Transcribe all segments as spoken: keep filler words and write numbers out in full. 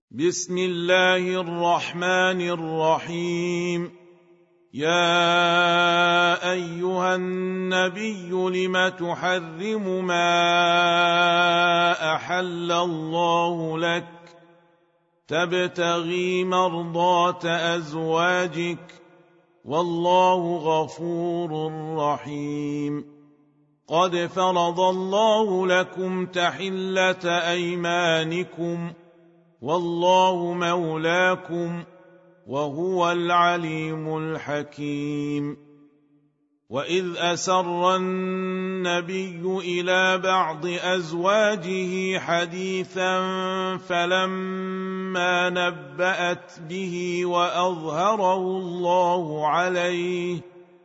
بسم الله الرحمن الرحيم. يا أيها النبي لم تحرم ما أحل الله لك تبتغي مرضات أزواجك والله غفور رحيم. قد فرض الله لكم تحلة أيمانكم والله مولاكم وهو العليم الحكيم. وإذ أسر النبي إلى بعض أزواجه حديثا فلما نبأت به وأظهره الله عليه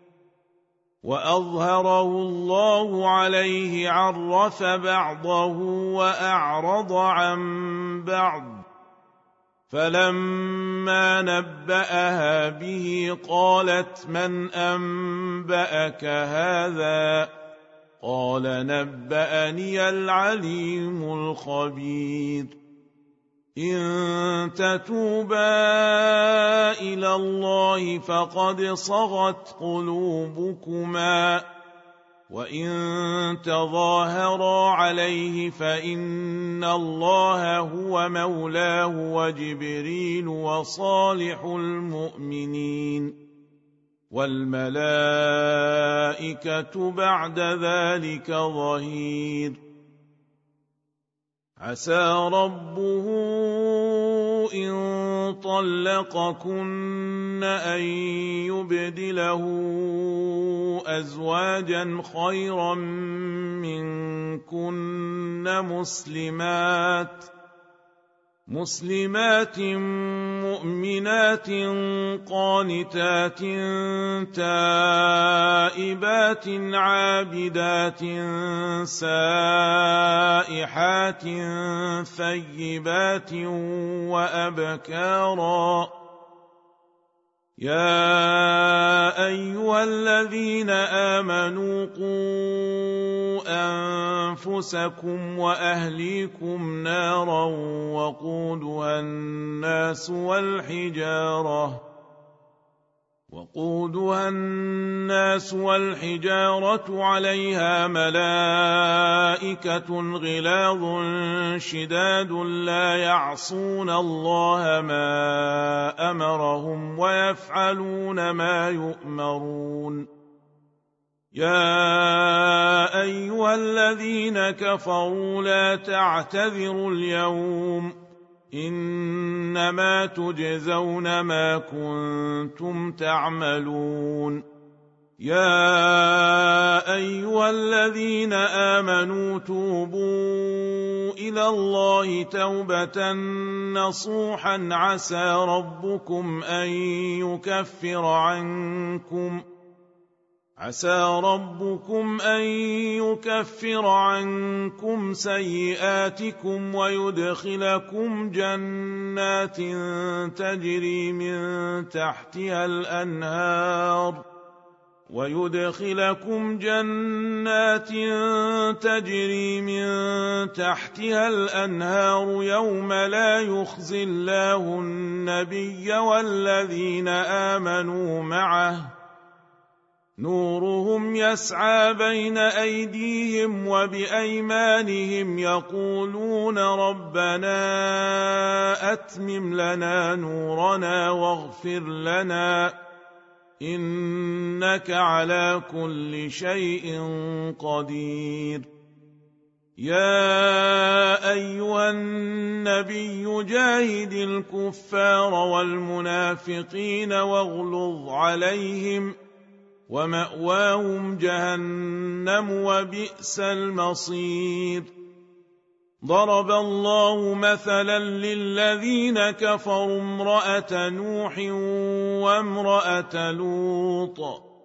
وأظهره الله عليه عرف بعضه وأعرض عن بعض، فلما نبأها به قالت من أنبأك هذا؟ قال نبأني العليم الخبير. إن تتوبا إلى الله فقد صغت قلوبكما، وإن تظاهرا عليه فإن الله هو مولاه وجبريل وصالح المؤمنين والملائكة بعد ذلك ظهير. عسى ربه إن طلقكن أن يبدله أزواجا خيرا منكن مسلمات مسلمات مؤمنات قانتات تائبات عابدات سائحات ثيبات وأبكارا. يا أيها الذين آمنوا قوا أنفسكم وأهليكم نارا وقودها الناس والحجارة وقودها الناس والحجارة عليها ملائكة غلاظ شداد لا يعصون الله ما أمرهم ويفعلون ما يؤمرون. يا أيها الذين كفروا لا تعتذروا اليوم إنما تجزون ما كنتم تعملون. يا أيها الذين آمنوا توبوا إلى الله توبة نصوحا عسى ربكم أن يكفر عنكم عسى ربكم أن يكفر عنكم سيئاتكم ويدخلكم جنات تجري من تحتها الأنهار ويدخلكم جنات تجري من تحتها الأنهار يوم لا يخزي الله النبي والذين آمنوا معه نورهم يسعى بين أيديهم وبأيمانهم يقولون ربنا أتمم لنا نورنا واغفر لنا إنك على كل شيء قدير. يا أيها النبي جاهد الكفار والمنافقين واغلظ عليهم ومأواهم جهنم وبئس المصير. ضرب الله مثلا للذين كفروا امرأة نوح وامرأة لوط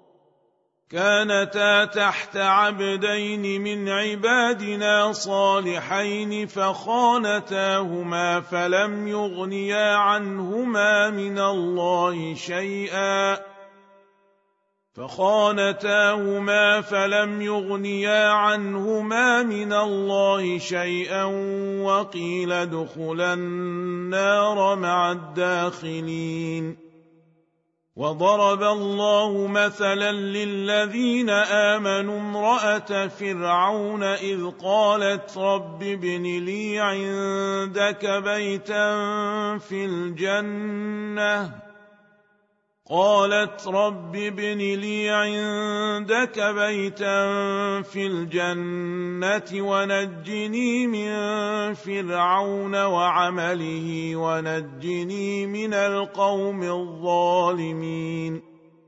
كانتا تحت عبدين من عبادنا صالحين فخانتاهما فلم يغنيا عنهما من الله شيئا فخانتاهما فلم يغنيا عنهما من الله شيئا وقيل ادخلا النار مع الداخلين. وضرب الله مثلا للذين آمنوا امرأة فرعون إذ قالت رب ابن لي عندك بيتا في الجنة قالت رب ابن لي عندك بيتا في الجنة ونجني من فرعون وعمله ونجني من القوم الظالمين.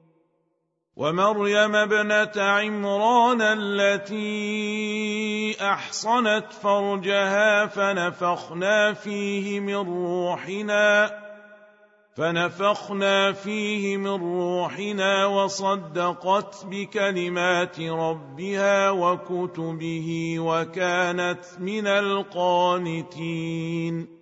ومريم ابنة عمران التي أحصنت فرجها فنفخنا فيه من روحنا فنفخنا فيه من روحنا وصدقت بكلمات ربها وكتبه وكانت من القانتين.